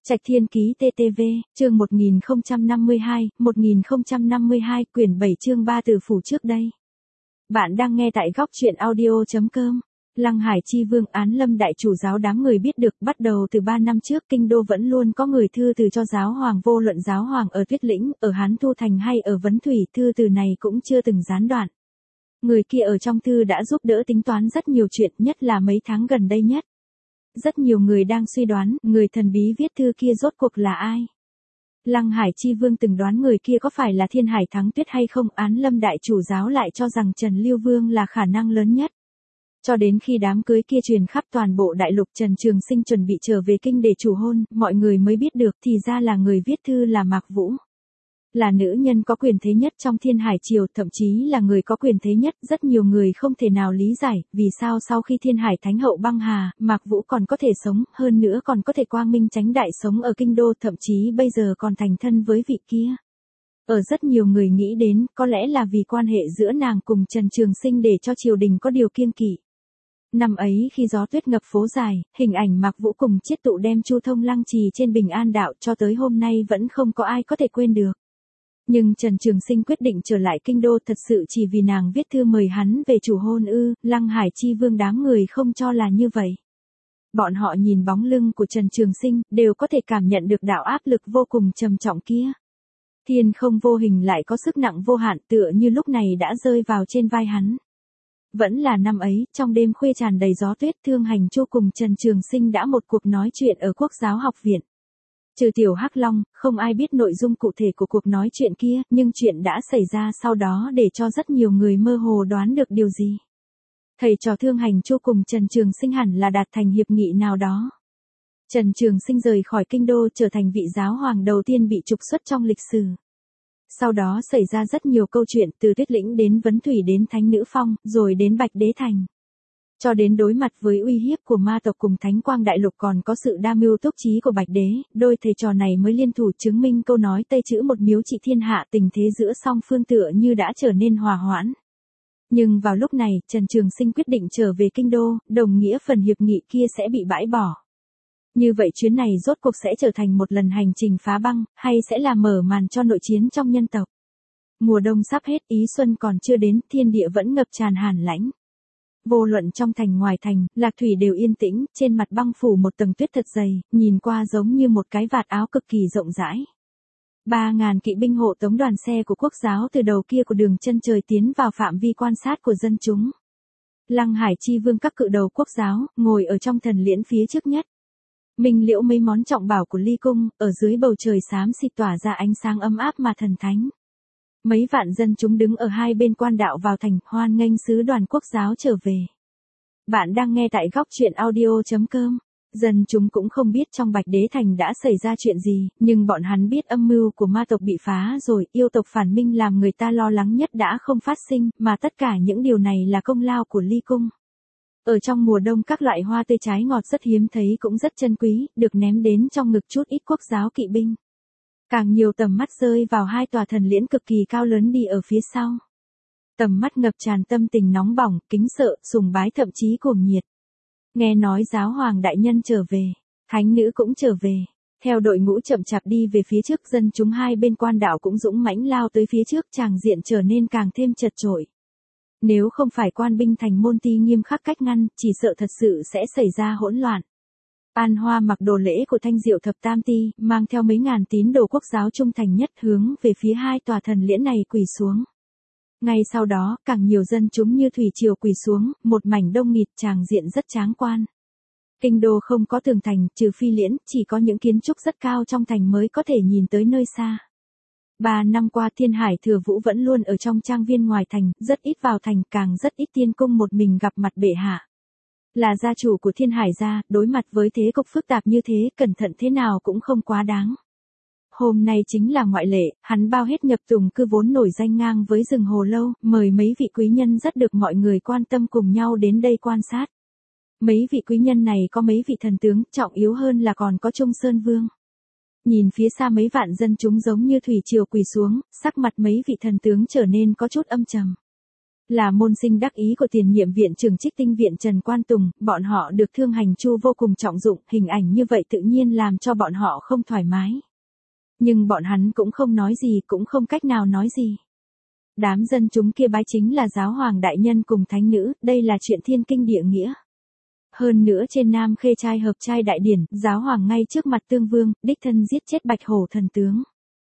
Trạch Thiên Ký TTV, chương 1052, quyển 7 chương 3 từ phủ trước đây. Bạn đang nghe tại góc truyện audio.com. Lăng Hải Chi Vương án lâm đại chủ giáo đám người biết được bắt đầu từ 3 năm trước kinh đô vẫn luôn có người thư từ cho giáo hoàng, vô luận giáo hoàng ở Tuyết Lĩnh, ở Hán Thu Thành hay ở Vấn Thủy, thư từ này cũng chưa từng gián đoạn. Người kia ở trong thư đã giúp đỡ tính toán rất nhiều chuyện, nhất là mấy tháng gần đây nhất. Rất nhiều người đang suy đoán, người thần bí viết thư kia rốt cuộc là ai. Lăng Hải Chi Vương từng đoán người kia có phải là Thiên Hải Thắng Tuyết hay không, án lâm đại chủ giáo lại cho rằng Trần Lưu Vương là khả năng lớn nhất. Cho đến khi đám cưới kia truyền khắp toàn bộ đại lục, Trần Trường Sinh chuẩn bị trở về kinh để chủ hôn, mọi người mới biết được thì ra là người viết thư là Mạc Vũ. Là nữ nhân có quyền thế nhất trong Thiên Hải Triều, thậm chí là người có quyền thế nhất. Rất nhiều người không thể nào lý giải, vì sao sau khi Thiên Hải Thánh Hậu băng hà, Mạc Vũ còn có thể sống, hơn nữa còn có thể quang minh chánh đại sống ở kinh đô, thậm chí bây giờ còn thành thân với vị kia. Ở rất nhiều người nghĩ đến, có lẽ là vì quan hệ giữa nàng cùng Trần Trường Sinh để cho triều đình có điều kiêng kỵ. Năm ấy khi gió tuyết ngập phố dài, hình ảnh Mạc Vũ cùng Chiết Tụ đem Chu Thông lăng trì trên Bình An đạo cho tới hôm nay vẫn không có ai có thể quên được. Nhưng Trần Trường Sinh quyết định trở lại kinh đô thật sự chỉ vì nàng viết thư mời hắn về chủ hôn ư? Lăng Hải Chi Vương đám người không cho là như vậy. Bọn họ nhìn bóng lưng của Trần Trường Sinh, đều có thể cảm nhận được đạo áp lực vô cùng trầm trọng kia. Thiên không vô hình lại có sức nặng vô hạn, tựa như lúc này đã rơi vào trên vai hắn. Vẫn là năm ấy, trong đêm khuya tràn đầy gió tuyết, Thương Hành Chu cùng Trần Trường Sinh đã một cuộc nói chuyện ở Quốc giáo học viện. Trừ Tiểu Hắc Long, không ai biết nội dung cụ thể của cuộc nói chuyện kia, nhưng chuyện đã xảy ra sau đó để cho rất nhiều người mơ hồ đoán được điều gì. Thầy trò Thương Hành Chu cùng Trần Trường Sinh hẳn là đạt thành hiệp nghị nào đó. Trần Trường Sinh rời khỏi kinh đô trở thành vị giáo hoàng đầu tiên bị trục xuất trong lịch sử. Sau đó xảy ra rất nhiều câu chuyện, từ Tuyết Lĩnh đến Vấn Thủy đến Thánh Nữ Phong, rồi đến Bạch Đế Thành. Cho đến đối mặt với uy hiếp của ma tộc cùng Thánh Quang Đại Lục còn có sự đa mưu túc trí của Bạch Đế, đôi thầy trò này mới liên thủ chứng minh câu nói Tây chữ một miếu trị thiên hạ, tình thế giữa song phương tựa như đã trở nên hòa hoãn. Nhưng vào lúc này, Trần Trường Sinh quyết định trở về kinh đô, đồng nghĩa phần hiệp nghị kia sẽ bị bãi bỏ. Như vậy chuyến này rốt cuộc sẽ trở thành một lần hành trình phá băng, hay sẽ là mở màn cho nội chiến trong nhân tộc. Mùa đông sắp hết, ý xuân còn chưa đến, thiên địa vẫn ngập tràn hàn lãnh. Vô luận trong thành ngoài thành, Lạc Thủy đều yên tĩnh, trên mặt băng phủ một tầng tuyết thật dày, nhìn qua giống như một cái vạt áo cực kỳ rộng rãi. 3.000 kỵ binh hộ tống đoàn xe của quốc giáo từ đầu kia của đường chân trời tiến vào phạm vi quan sát của dân chúng. Lăng Hải Chi Vương các cự đầu quốc giáo, ngồi ở trong thần liễn phía trước nhất. Minh liễu mấy món trọng bảo của Ly Cung, ở dưới bầu trời xám xịt tỏa ra ánh sáng ấm áp mà thần thánh. Mấy vạn dân chúng đứng ở hai bên quan đạo vào thành, hoan nghênh sứ đoàn quốc giáo trở về. Bạn đang nghe tại góc truyện audio.com. Dân chúng cũng không biết trong Bạch Đế Thành đã xảy ra chuyện gì, nhưng bọn hắn biết âm mưu của ma tộc bị phá rồi, yêu tộc phản minh làm người ta lo lắng nhất đã không phát sinh, mà tất cả những điều này là công lao của Ly Cung. Ở trong mùa đông các loại hoa tươi trái ngọt rất hiếm thấy cũng rất chân quý, được ném đến trong ngực chút ít quốc giáo kỵ binh. Càng nhiều tầm mắt rơi vào hai tòa thần liễn cực kỳ cao lớn đi ở phía sau. Tầm mắt ngập tràn tâm tình nóng bỏng, kính sợ, sùng bái thậm chí cuồng nhiệt. Nghe nói giáo hoàng đại nhân trở về, thánh nữ cũng trở về. Theo đội ngũ chậm chạp đi về phía trước, dân chúng hai bên quan đạo cũng dũng mãnh lao tới phía trước, tràng diện trở nên càng thêm chật chội. Nếu không phải quan binh thành môn ti nghiêm khắc cách ngăn, chỉ sợ thật sự sẽ xảy ra hỗn loạn. An Hoa mặc đồ lễ của Thanh Diệu Thập Tam Ti, mang theo mấy ngàn tín đồ quốc giáo trung thành nhất hướng về phía hai tòa thần liễn này quỳ xuống. Ngay sau đó, càng nhiều dân chúng như thủy triều quỳ xuống, một mảnh đông nghịt, tràng diện rất tráng quan. Kinh đô không có tường thành, trừ phi liễn, chỉ có những kiến trúc rất cao trong thành mới có thể nhìn tới nơi xa. 3 năm qua Thiên Hải Thừa Vũ vẫn luôn ở trong trang viên ngoài thành, rất ít vào thành, càng rất ít tiên cung một mình gặp mặt bệ hạ. Là gia chủ của Thiên Hải gia, đối mặt với thế cục phức tạp như thế, cẩn thận thế nào cũng không quá đáng. Hôm nay chính là ngoại lệ, hắn bao hết nhập tùng cư vốn nổi danh ngang với rừng Hồ Lâu, mời mấy vị quý nhân rất được mọi người quan tâm cùng nhau đến đây quan sát. Mấy vị quý nhân này có mấy vị thần tướng, trọng yếu hơn là còn có Trung Sơn Vương. Nhìn phía xa mấy vạn dân chúng giống như thủy triều quỳ xuống, sắc mặt mấy vị thần tướng trở nên có chút âm trầm. Là môn sinh đắc ý của tiền nhiệm viện trưởng Trích Tinh viện Trần Quan Tùng, bọn họ được Thương Hành Chu vô cùng trọng dụng, hình ảnh như vậy tự nhiên làm cho bọn họ không thoải mái. Nhưng bọn hắn cũng không nói gì, cũng không cách nào nói gì. Đám dân chúng kia bái chính là giáo hoàng đại nhân cùng thánh nữ, đây là chuyện thiên kinh địa nghĩa. Hơn nữa trên Nam Khê trai hợp trai đại điển, giáo hoàng ngay trước mặt Tương Vương, đích thân giết chết Bạch Hổ thần tướng.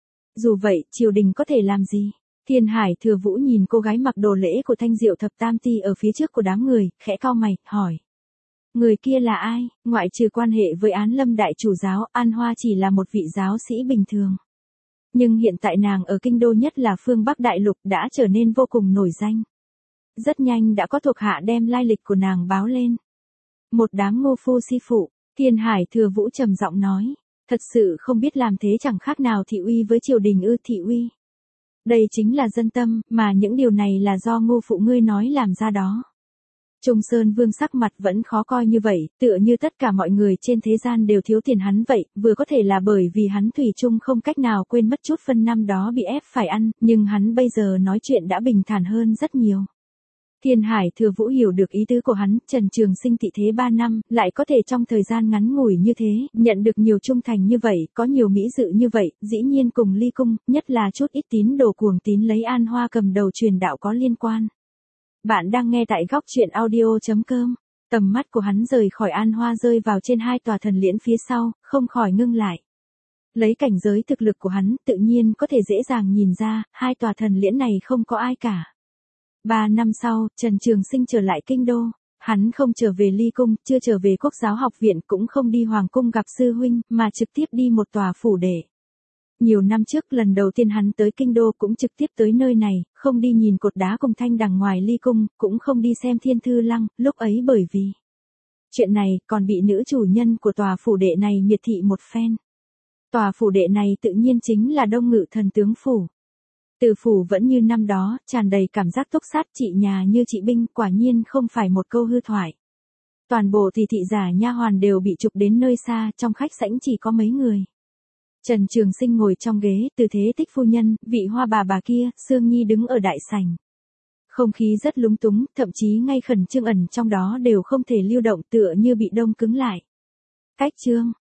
Dù vậy, triều đình có thể làm gì? Thiên Hải Thừa Vũ nhìn cô gái mặc đồ lễ của Thanh Diệu Thập Tam Ti ở phía trước của đám người, khẽ cau mày, hỏi. Người kia là ai? Ngoại trừ quan hệ với Án Lâm đại chủ giáo, An Hoa chỉ là một vị giáo sĩ bình thường. Nhưng hiện tại nàng ở kinh đô, nhất là phương Bắc Đại Lục, đã trở nên vô cùng nổi danh. Rất nhanh đã có thuộc hạ đem lai lịch của nàng báo lên. Một đám ngô phu si phụ, Thiên Hải Thừa Vũ trầm giọng nói. Thật sự không biết làm thế chẳng khác nào thị uy với triều đình ư? Thị uy. Đây chính là dân tâm, mà những điều này là do ngô phụ ngươi nói làm ra đó. Trung Sơn Vương sắc mặt vẫn khó coi như vậy, tựa như tất cả mọi người trên thế gian đều thiếu tiền hắn vậy, vừa có thể là bởi vì hắn thủy chung không cách nào quên mất chút phân năm đó bị ép phải ăn, nhưng hắn bây giờ nói chuyện đã bình thản hơn rất nhiều. Thiên Hải Thừa Vũ hiểu được ý tứ của hắn, Trần Trường Sinh tị thế 3 năm, lại có thể trong thời gian ngắn ngủi như thế, nhận được nhiều trung thành như vậy, có nhiều mỹ dự như vậy, dĩ nhiên cùng ly cung, nhất là chút ít tín đồ cuồng tín lấy An Hoa cầm đầu truyền đạo có liên quan. Bạn đang nghe tại góc truyện audio.com. Tầm mắt của hắn rời khỏi An Hoa rơi vào trên hai tòa thần liễn phía sau, không khỏi ngưng lại. Lấy cảnh giới thực lực của hắn, tự nhiên có thể dễ dàng nhìn ra, hai tòa thần liễn này không có ai cả. 3 năm sau, Trần Trường Sinh trở lại kinh đô. Hắn không trở về ly cung, chưa trở về Quốc giáo học viện, cũng không đi hoàng cung gặp sư huynh, mà trực tiếp đi một tòa phủ đệ. Nhiều năm trước lần đầu tiên hắn tới kinh đô cũng trực tiếp tới nơi này, không đi nhìn cột đá cùng thanh đằng ngoài ly cung, cũng không đi xem Thiên Thư Lăng, lúc ấy bởi vì chuyện này còn bị nữ chủ nhân của tòa phủ đệ này miệt thị một phen. Tòa phủ đệ này tự nhiên chính là Đông Ngự Thần Tướng Phủ. Từ phủ vẫn như năm đó, tràn đầy cảm giác túc sát, trị nhà như trị binh, quả nhiên không phải một câu hư thoại. Toàn bộ thị giả nha hoàn đều bị trục đến nơi xa, trong khách sảnh chỉ có mấy người. Trần Trường Sinh ngồi trong ghế, Từ Thế Tích phu nhân, vị Hoa bà kia, Sương Nhi đứng ở đại sảnh. Không khí rất lúng túng, thậm chí ngay khẩn trương ẩn trong đó đều không thể lưu động, tựa như bị đông cứng lại. Cách chương